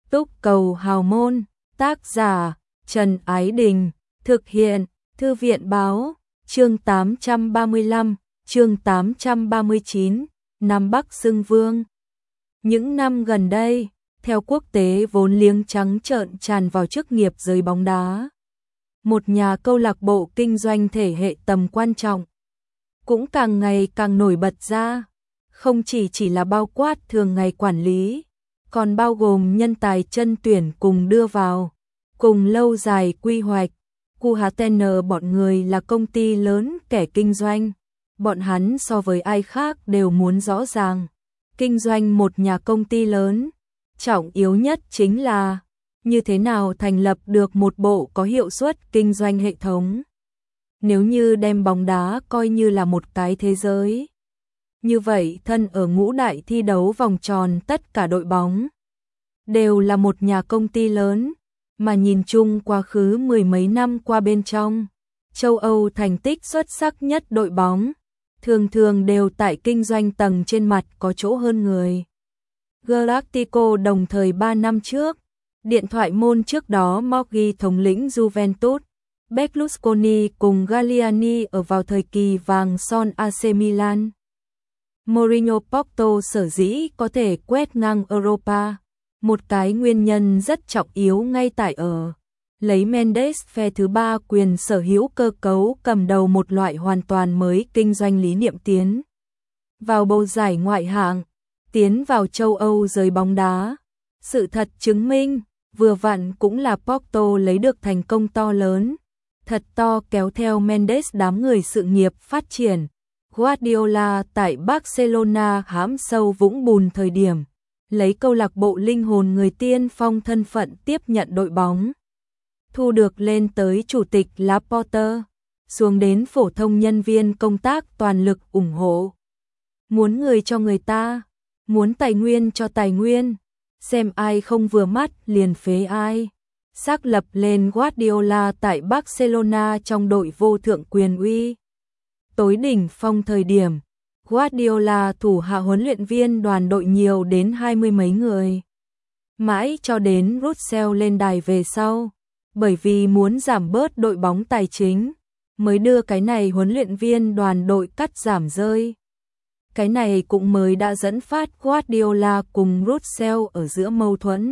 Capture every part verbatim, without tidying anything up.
Túc Cầu Hào Môn, tác giả Trần Ái Đình, thực hiện Thư viện Báo, chương tám trăm ba mươi lăm, chương tám trăm ba mươi chín, Nam Bắc xưng vương. Những năm gần đây, theo quốc tế vốn liếng trắng trợn tràn vào chức nghiệp giới bóng đá. Một nhà câu lạc bộ kinh doanh thể hệ tầm quan trọng, cũng càng ngày càng nổi bật ra, không chỉ chỉ là bao quát thường ngày quản lý, còn bao gồm nhân tài chân tuyển cùng đưa vào, cùng lâu dài quy hoạch. cu hát en bọn người là công ty lớn kẻ kinh doanh, bọn hắn so với ai khác đều muốn rõ ràng. Kinh doanh một nhà công ty lớn, trọng yếu nhất chính là như thế nào thành lập được một bộ có hiệu suất kinh doanh hệ thống. Nếu như đem bóng đá coi như là một cái thế giới, như vậy thân ở ngũ đại thi đấu vòng tròn tất cả đội bóng đều là một nhà công ty lớn, mà nhìn chung quá khứ mười mấy năm qua bên trong, châu Âu thành tích xuất sắc nhất đội bóng, thường thường đều tại kinh doanh tầng trên mặt có chỗ hơn người. Galactico đồng thời ba năm trước, điện thoại môn trước đó Moggi thống lĩnh Juventus, Berlusconi cùng Galliani ở vào thời kỳ vàng son a xê Milan. Mourinho Porto sở dĩ có thể quét ngang Europa, một cái nguyên nhân rất trọng yếu ngay tại ở lấy Mendes phe thứ ba quyền sở hữu cơ cấu cầm đầu một loại hoàn toàn mới kinh doanh lý niệm tiến vào bầu giải ngoại hạng, tiến vào châu Âu giới bóng đá. Sự thật chứng minh, vừa vặn cũng là Porto lấy được thành công to lớn, thật to kéo theo Mendes đám người sự nghiệp phát triển. Guardiola tại Barcelona hãm sâu vũng bùn thời điểm, lấy câu lạc bộ linh hồn người tiên phong thân phận tiếp nhận đội bóng, thu được lên tới chủ tịch Laporte, xuống đến phổ thông nhân viên công tác toàn lực ủng hộ. Muốn người cho người ta, muốn tài nguyên cho tài nguyên, xem ai không vừa mắt liền phế ai. Xác lập lên Guardiola tại Barcelona trong đội vô thượng quyền uy. Tối đỉnh phong thời điểm, Guardiola thủ hạ huấn luyện viên đoàn đội nhiều đến hai mươi mấy người. Mãi cho đến Russell lên đài về sau, bởi vì muốn giảm bớt đội bóng tài chính, mới đưa cái này huấn luyện viên đoàn đội cắt giảm rơi. Cái này cũng mới đã dẫn phát Guardiola cùng Russell ở giữa mâu thuẫn.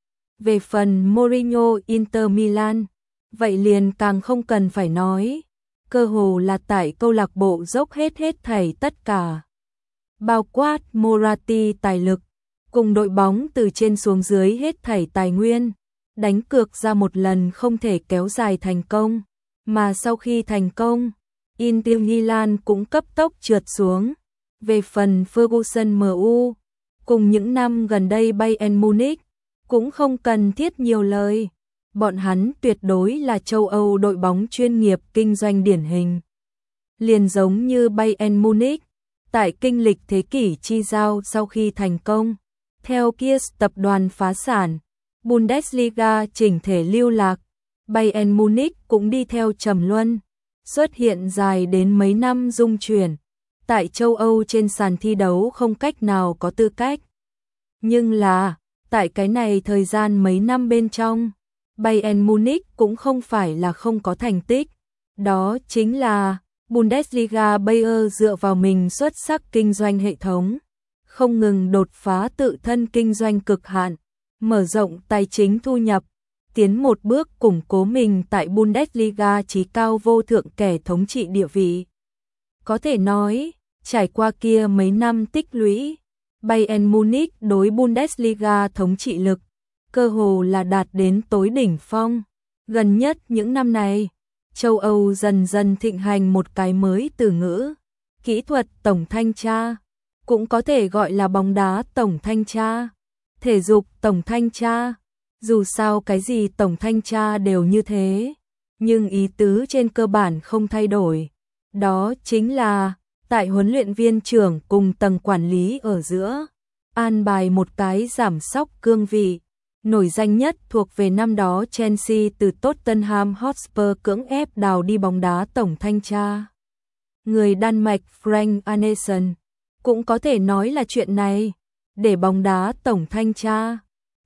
Về phần Mourinho Inter Milan, vậy liền càng không cần phải nói, cơ hồ là tại câu lạc bộ dốc hết hết thảy tất cả. Bao quát Moratti tài lực, cùng đội bóng từ trên xuống dưới hết thảy tài nguyên, đánh cược ra một lần không thể kéo dài thành công, mà sau khi thành công, Inter Milan cũng cấp tốc trượt xuống. Về phần Ferguson em u, cùng những năm gần đây Bayern Munich, cũng không cần thiết nhiều lời. Bọn hắn tuyệt đối là châu Âu đội bóng chuyên nghiệp kinh doanh điển hình. Liền giống như Bayern Munich, tại kinh lịch thế kỷ chi giao sau khi thành công, theo Kies tập đoàn phá sản, Bundesliga chỉnh thể lưu lạc, Bayern Munich cũng đi theo trầm luân, xuất hiện dài đến mấy năm dung chuyển. Tại châu Âu trên sàn thi đấu không cách nào có tư cách. Nhưng là, tại cái này thời gian mấy năm bên trong, Bayern Munich cũng không phải là không có thành tích. Đó chính là Bundesliga Bayer dựa vào mình xuất sắc kinh doanh hệ thống, không ngừng đột phá tự thân kinh doanh cực hạn, mở rộng tài chính thu nhập, tiến một bước củng cố mình tại Bundesliga chí cao vô thượng kẻ thống trị địa vị. Có thể nói, trải qua kia mấy năm tích lũy, Bayern Munich đối Bundesliga thống trị lực, cơ hồ là đạt đến tối đỉnh phong. Gần nhất những năm này, châu Âu dần dần thịnh hành một cái mới từ ngữ, kỹ thuật tổng thanh tra, cũng có thể gọi là bóng đá tổng thanh tra, thể dục tổng thanh tra. Dù sao cái gì tổng thanh tra đều như thế, nhưng ý tứ trên cơ bản không thay đổi. Đó chính là tại huấn luyện viên trưởng cùng tầng quản lý ở giữa, an bài một cái giảm sóc cương vị. Nổi danh nhất thuộc về năm đó Chelsea từ Tottenham Hotspur cưỡng ép đào đi bóng đá tổng thanh tra. Người Đan Mạch Frank Arnesen, cũng có thể nói là chuyện này, để bóng đá tổng thanh tra,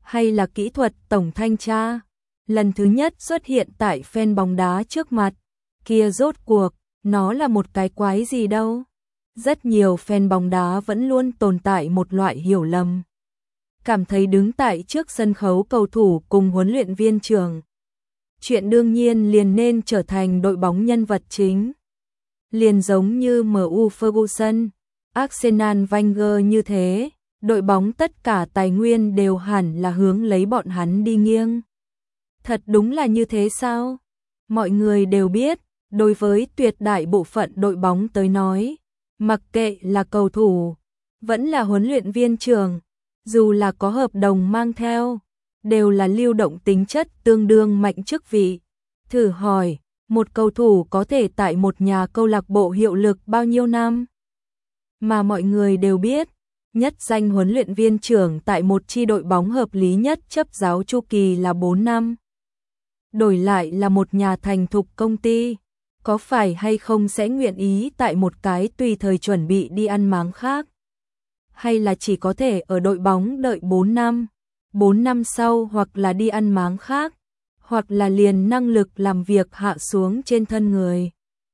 hay là kỹ thuật tổng thanh tra, lần thứ nhất xuất hiện tại fan bóng đá trước mặt, kia rốt cuộc, nó là một cái quái gì đâu. Rất nhiều fan bóng đá vẫn luôn tồn tại một loại hiểu lầm. Cảm thấy đứng tại trước sân khấu cầu thủ cùng huấn luyện viên trưởng. Chuyện đương nhiên liền nên trở thành đội bóng nhân vật chính. Liền giống như em u Ferguson, Arsenal Wenger như thế, đội bóng tất cả tài nguyên đều hẳn là hướng lấy bọn hắn đi nghiêng. Thật đúng là như thế sao? Mọi người đều biết, đối với tuyệt đại bộ phận đội bóng tới nói, mặc kệ là cầu thủ, vẫn là huấn luyện viên trưởng, dù là có hợp đồng mang theo, đều là lưu động tính chất tương đương mạnh chức vị. Thử hỏi, một cầu thủ có thể tại một nhà câu lạc bộ hiệu lực bao nhiêu năm? Mà mọi người đều biết, nhất danh huấn luyện viên trưởng tại một chi đội bóng hợp lý nhất chấp giáo chu kỳ là bốn năm. Đổi lại là một nhà thành thục công ty, có phải hay không sẽ nguyện ý tại một cái tùy thời chuẩn bị đi ăn máng khác? Hay là chỉ có thể ở đội bóng đợi bốn năm, bốn năm sau hoặc là đi ăn máng khác, hoặc là liền năng lực làm việc hạ xuống trên thân người.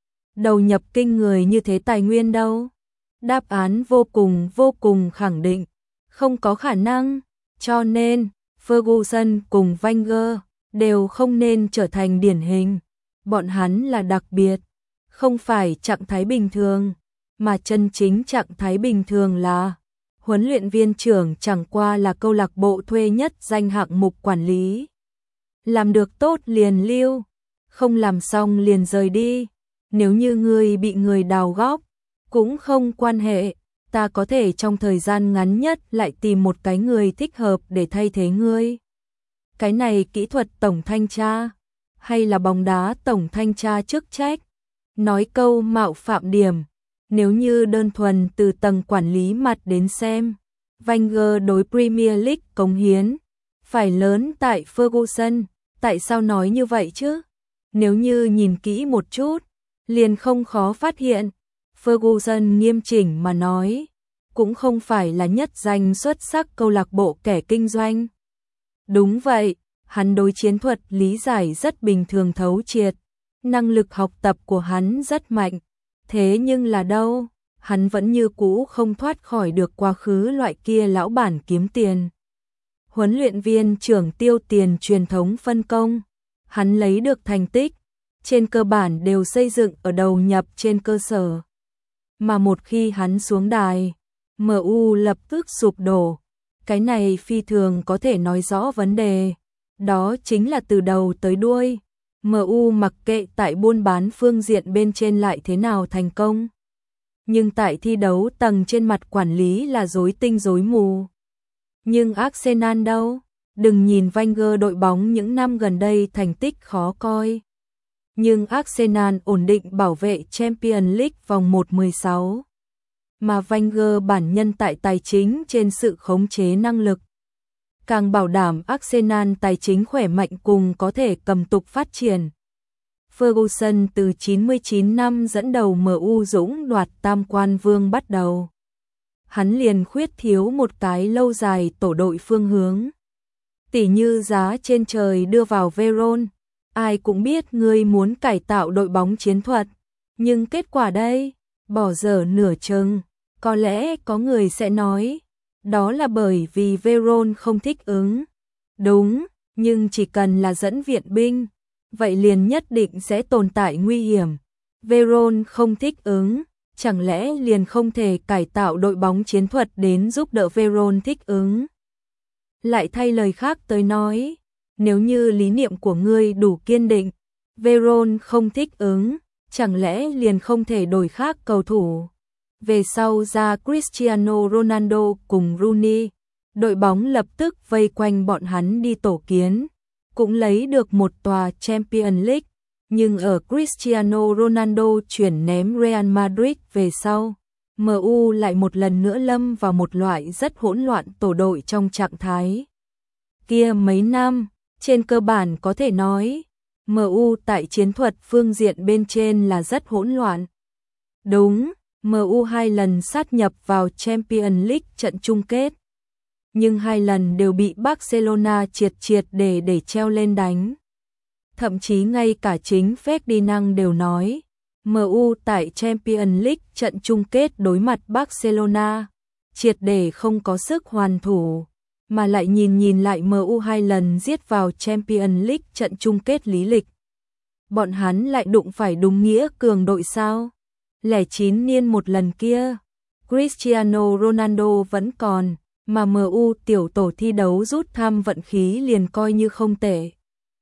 Đầu nhập kinh người như thế tài nguyên đâu? Đáp án vô cùng vô cùng khẳng định, không có khả năng, cho nên Ferguson cùng Wenger đều không nên trở thành điển hình. Bọn hắn là đặc biệt, không phải trạng thái bình thường, mà chân chính trạng thái bình thường là huấn luyện viên trưởng chẳng qua là câu lạc bộ thuê nhất danh hạng mục quản lý. Làm được tốt liền lưu, không làm xong liền rời đi. Nếu như ngươi bị người đào góp, cũng không quan hệ, ta có thể trong thời gian ngắn nhất lại tìm một cái người thích hợp để thay thế ngươi. Cái này kỹ thuật tổng thanh tra, hay là bóng đá tổng thanh tra chức trách? Nói câu mạo phạm điểm, nếu như đơn thuần từ tầng quản lý mặt đến xem, Wenger đối Premier League cống hiến phải lớn tại Ferguson, tại sao nói như vậy chứ? Nếu như nhìn kỹ một chút, liền không khó phát hiện, Ferguson nghiêm chỉnh mà nói, cũng không phải là nhất danh xuất sắc câu lạc bộ kẻ kinh doanh. Đúng vậy, hắn đối chiến thuật lý giải rất bình thường thấu triệt, năng lực học tập của hắn rất mạnh, thế nhưng là đâu, hắn vẫn như cũ không thoát khỏi được quá khứ loại kia lão bản kiếm tiền. Huấn luyện viên trưởng tiêu tiền truyền thống phân công, hắn lấy được thành tích, trên cơ bản đều xây dựng ở đầu nhập trên cơ sở. Mà một khi hắn xuống đài, em u lập tức sụp đổ, cái này phi thường có thể nói rõ vấn đề. Đó chính là từ đầu tới đuôi, em u mặc kệ tại buôn bán phương diện bên trên lại thế nào thành công. Nhưng tại thi đấu tầng trên mặt quản lý là rối tinh rối mù. Nhưng Arsenal đâu? Đừng nhìn Wenger đội bóng những năm gần đây thành tích khó coi. Nhưng Arsenal ổn định bảo vệ Champions League vòng một mười sáu. Mà Wenger bản nhân tại tài chính trên sự khống chế năng lực, càng bảo đảm Arsenal tài chính khỏe mạnh cùng có thể cầm tục phát triển. Ferguson từ chín mươi chín năm dẫn đầu em u dũng đoạt tam quan vương bắt đầu. Hắn liền khuyết thiếu một cái lâu dài tổ đội phương hướng. Tỉ như giá trên trời đưa vào Veron, ai cũng biết ngươi muốn cải tạo đội bóng chiến thuật, nhưng kết quả đây, bỏ dở nửa chừng. Có lẽ có người sẽ nói, đó là bởi vì Veron không thích ứng. Đúng, nhưng chỉ cần là dẫn viện binh, vậy liền nhất định sẽ tồn tại nguy hiểm. Veron không thích ứng, chẳng lẽ liền không thể cải tạo đội bóng chiến thuật đến giúp đỡ Veron thích ứng? Lại thay lời khác tới nói, nếu như lý niệm của ngươi đủ kiên định, Veron không thích ứng, chẳng lẽ liền không thể đổi khác cầu thủ? Về sau ra Cristiano Ronaldo cùng Rooney, đội bóng lập tức vây quanh bọn hắn đi tổ kiến, cũng lấy được một tòa Champions League, nhưng ở Cristiano Ronaldo chuyển ném Real Madrid về sau, em u lại một lần nữa lâm vào một loại rất hỗn loạn tổ đội trong trạng thái. Kia mấy năm, trên cơ bản có thể nói, em u tại chiến thuật phương diện bên trên là rất hỗn loạn. Đúng, em u hai lần sát nhập vào Champions League trận chung kết. nhưng hai lần đều bị Barcelona triệt triệt để để treo lên đánh. Thậm chí ngay cả chính Ferdinand đều nói, em u tại Champions League trận chung kết đối mặt Barcelona, triệt để không có sức hoàn thủ, mà lại nhìn nhìn lại em u hai lần giết vào Champions League trận chung kết lý lịch. Bọn hắn lại đụng phải đúng nghĩa cường đội sao? Lẻ chín niên một lần kia, Cristiano Ronaldo vẫn còn, mà em u tiểu tổ thi đấu rút thăm vận khí liền coi như không tệ.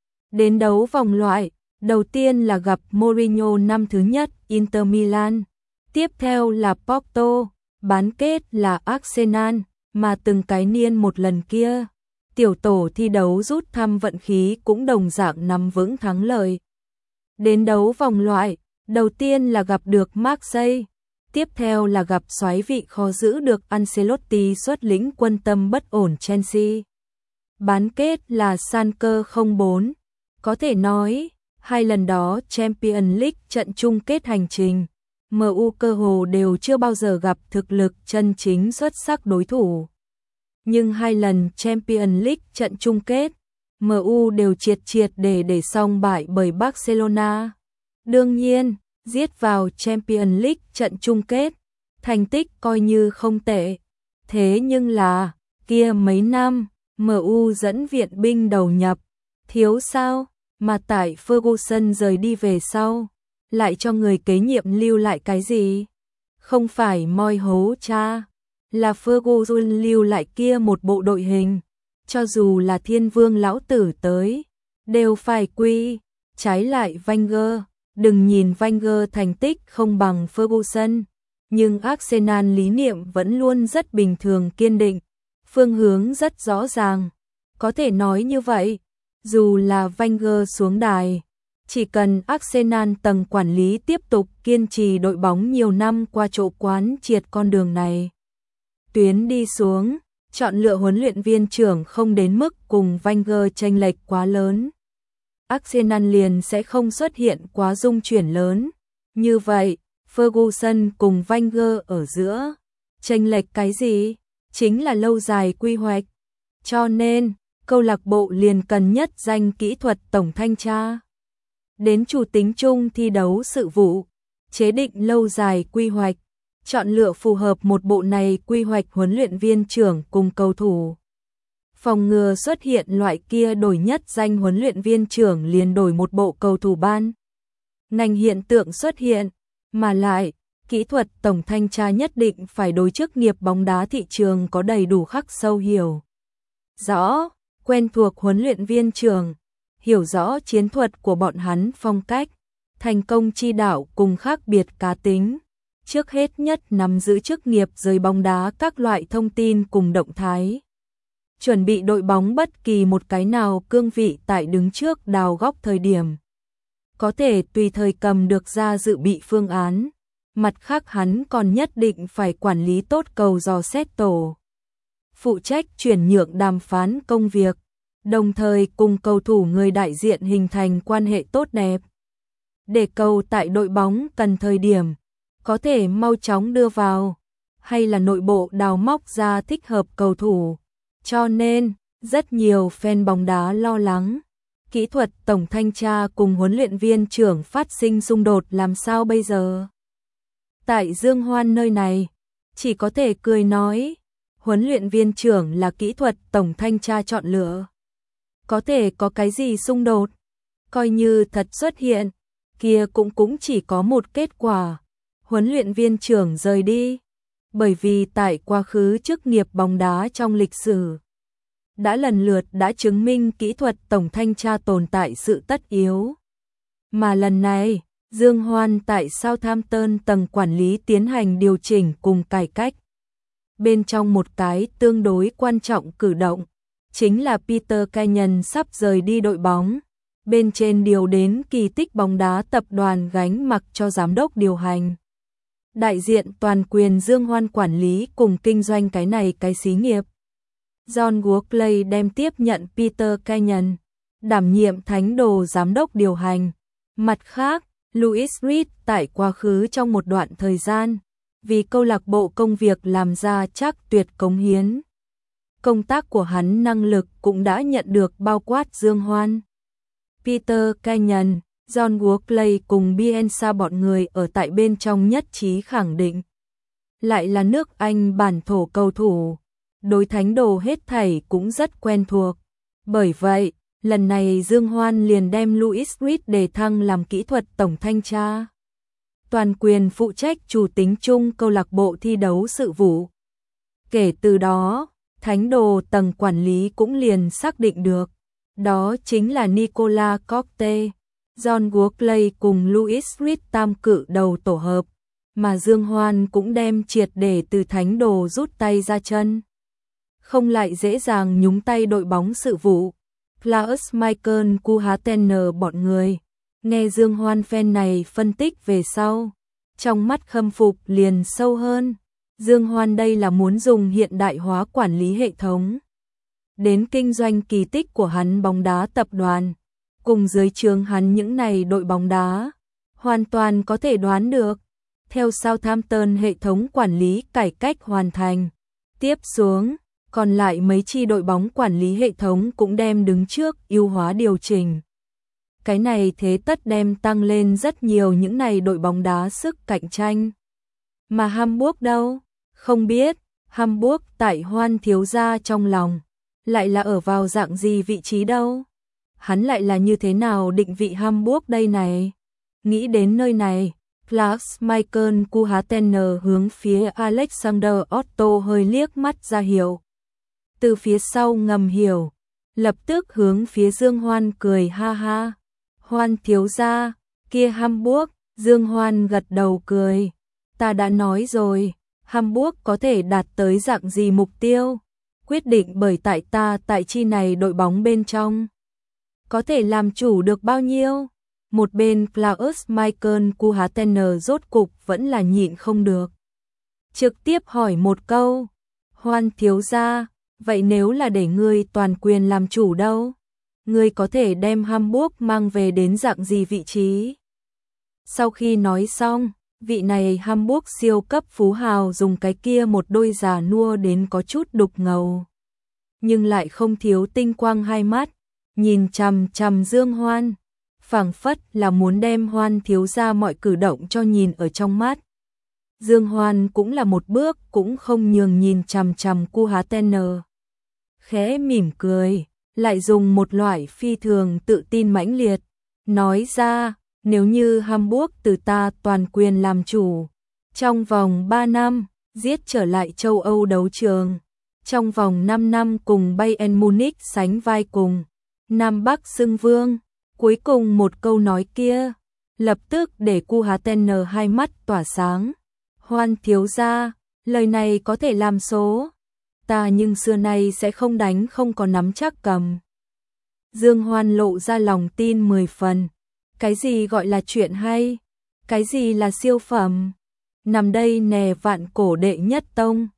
Đến đấu vòng loại, đầu tiên là gặp Mourinho năm thứ nhất Inter Milan, tiếp theo là Porto, bán kết là Arsenal, mà từng cái niên một lần kia, tiểu tổ thi đấu rút thăm vận khí cũng đồng dạng nắm vững thắng lợi. Đến đấu vòng loại, đầu tiên là gặp được Marseille, tiếp theo là gặp soái vị khó giữ được Ancelotti xuất lĩnh quân tâm bất ổn Chelsea. Bán kết là Schalke không bốn. Có thể nói, hai lần đó Champions League trận chung kết hành trình, em u cơ hồ đều chưa bao giờ gặp thực lực chân chính xuất sắc đối thủ. Nhưng hai lần Champions League trận chung kết, em u đều triệt triệt để để xong bại bởi Barcelona. Đương nhiên, giết vào Champions League trận chung kết, thành tích coi như không tệ. Thế nhưng là, kia mấy năm, em u dẫn viện binh đầu nhập, thiếu sao, mà tại Ferguson rời đi về sau, lại cho người kế nhiệm lưu lại cái gì? Không phải moi hố cha, là Ferguson lưu lại kia một bộ đội hình, cho dù là thiên vương lão tử tới, đều phải quy. Trái lại Wenger, đừng nhìn Wenger thành tích không bằng Ferguson, nhưng Arsenal lý niệm vẫn luôn rất bình thường kiên định, phương hướng rất rõ ràng. Có thể nói như vậy, dù là Wenger xuống đài, chỉ cần Arsenal tầng quản lý tiếp tục kiên trì đội bóng nhiều năm qua chỗ quán triệt con đường này. Tuyến đi xuống, chọn lựa huấn luyện viên trưởng không đến mức cùng Wenger chênh lệch quá lớn, Arsenal liền sẽ không xuất hiện quá dung chuyển lớn. Như vậy, Ferguson cùng Wenger ở giữa, chênh lệch cái gì? Chính là lâu dài quy hoạch. Cho nên, câu lạc bộ liền cần nhất danh kỹ thuật tổng thanh tra. Đến chủ tính chung thi đấu sự vụ, chế định lâu dài quy hoạch, chọn lựa phù hợp một bộ này quy hoạch huấn luyện viên trưởng cùng cầu thủ. Phòng ngừa xuất hiện loại kia đổi nhất danh huấn luyện viên trưởng liền đổi một bộ cầu thủ ban. Ngành hiện tượng xuất hiện, mà lại, kỹ thuật tổng thanh tra nhất định phải đối chức nghiệp bóng đá thị trường có đầy đủ khắc sâu hiểu rõ, quen thuộc huấn luyện viên trưởng, hiểu rõ chiến thuật của bọn hắn phong cách, thành công chi đạo cùng khác biệt cá tính. Trước hết nhất nắm giữ chức nghiệp giới bóng đá các loại thông tin cùng động thái. Chuẩn bị đội bóng bất kỳ một cái nào cương vị tại đứng trước đào góc thời điểm. Có thể tùy thời cầm được ra dự bị phương án. Mặt khác hắn còn nhất định phải quản lý tốt cầu dò xét tổ. Phụ trách chuyển nhượng đàm phán công việc. Đồng thời cùng cầu thủ người đại diện hình thành quan hệ tốt đẹp. Để cầu tại đội bóng cần thời điểm, có thể mau chóng đưa vào, hay là nội bộ đào móc ra thích hợp cầu thủ. Cho nên, rất nhiều fan bóng đá lo lắng, kỹ thuật tổng thanh tra cùng huấn luyện viên trưởng phát sinh xung đột làm sao bây giờ. Tại Dương Hoan nơi này, chỉ có thể cười nói, huấn luyện viên trưởng là kỹ thuật tổng thanh tra chọn lựa. Có thể có cái gì xung đột, coi như thật xuất hiện, kia cũng cũng chỉ có một kết quả, huấn luyện viên trưởng rời đi. Bởi vì tại quá khứ chức nghiệp bóng đá trong lịch sử, đã lần lượt đã chứng minh kỹ thuật tổng thanh tra tồn tại sự tất yếu. Mà lần này, Dương Hoan tại Southampton tầng quản lý tiến hành điều chỉnh cùng cải cách. Bên trong một cái tương đối quan trọng cử động, chính là Peter Kenyon sắp rời đi đội bóng. Bên trên điều đến kỳ tích bóng đá tập đoàn gánh mặc cho giám đốc điều hành. Đại diện toàn quyền Dương Hoan quản lý cùng kinh doanh cái này cái xí nghiệp. John Walkley đem tiếp nhận Peter Kenyon, đảm nhiệm thánh đồ giám đốc điều hành. Mặt khác, Louis Reed tại quá khứ trong một đoạn thời gian, vì câu lạc bộ công việc làm ra chắc tuyệt cống hiến. công tác của hắn năng lực cũng đã nhận được bao quát Dương Hoan, Peter Kenyon, John Walkley cùng Bielsa bọn người ở tại bên trong nhất trí khẳng định. Lại là nước Anh bản thổ cầu thủ, đối thánh đồ hết thảy cũng rất quen thuộc. Bởi vậy, lần này Dương Hoan liền đem Louis Reed đề thăng làm kỹ thuật tổng thanh tra, toàn quyền phụ trách chủ tính chung câu lạc bộ thi đấu sự vụ. Kể từ đó, thánh đồ tầng quản lý cũng liền xác định được, đó chính là Nicolas Cote, John Walkley cùng Louis Reed tam cự đầu tổ hợp, mà Dương Hoan cũng đem triệt để từ thánh đồ rút tay ra chân. Không lại dễ dàng nhúng tay đội bóng sự vụ. Klaus Michael Kuhatener bọn người, nghe Dương Hoan fan này phân tích về sau, trong mắt khâm phục liền sâu hơn. Dương Hoan đây là muốn dùng hiện đại hóa quản lý hệ thống đến kinh doanh kỳ tích của hắn bóng đá tập đoàn, cùng dưới trướng hắn những này đội bóng đá, hoàn toàn có thể đoán được. Theo Southampton hệ thống quản lý cải cách hoàn thành, tiếp xuống, còn lại mấy chi đội bóng quản lý hệ thống cũng đem đứng trước ưu hóa điều chỉnh. Cái này thế tất đem tăng lên rất nhiều những này đội bóng đá sức cạnh tranh. Mà Hamburg đâu? Không biết, Hamburg tại Hoan thiếu gia trong lòng, lại là ở vào dạng gì vị trí đâu? Hắn lại là như thế nào định vị Hamburg đây này? Nghĩ đến nơi này, Klaus Michael Kuhatener hướng phía Alexander Otto hơi liếc mắt ra hiệu. Từ phía sau ngầm hiểu, lập tức hướng phía Dương Hoan cười ha ha. Hoan thiếu gia, kia Hamburg, Dương Hoan gật đầu cười. Ta đã nói rồi, Hamburg có thể đạt tới dạng gì mục tiêu, quyết định bởi tại ta tại chi này đội bóng bên trong. Có thể làm chủ được bao nhiêu? Một bên Klaus Michael Kuhatener rốt cục vẫn là nhịn không được. Trực tiếp hỏi một câu, Hoan thiếu gia, vậy nếu là để ngươi toàn quyền làm chủ đâu? Ngươi có thể đem Hamburg mang về đến dạng gì vị trí? Sau khi nói xong, vị này Hamburg siêu cấp phú hào dùng cái kia một đôi già nua đến có chút đục ngầu, nhưng lại không thiếu tinh quang hai mắt, nhìn chằm chằm Dương Hoan, phảng phất là muốn đem Hoan thiếu gia mọi cử động cho nhìn ở trong mắt. Dương Hoan cũng là một bước cũng không nhường nhìn chằm chằm Kuhatener. Khẽ mỉm cười, lại dùng một loại phi thường tự tin mãnh liệt, nói ra, nếu như Hamburg từ ta toàn quyền làm chủ, trong vòng ba năm, giết trở lại châu Âu đấu trường, trong vòng năm năm cùng Bayern Munich sánh vai cùng, Nam Bắc xưng vương, cuối cùng một câu nói kia, lập tức để Kuhatener hai mắt tỏa sáng. Hoan thiếu gia, lời này có thể làm số. Ta nhưng xưa nay sẽ không đánh không có nắm chắc cầm. Dương Hoan lộ ra lòng tin mười phần. Cái gì gọi là chuyện hay? Cái gì là siêu phẩm? Nằm đây nè vạn cổ đệ nhất tông.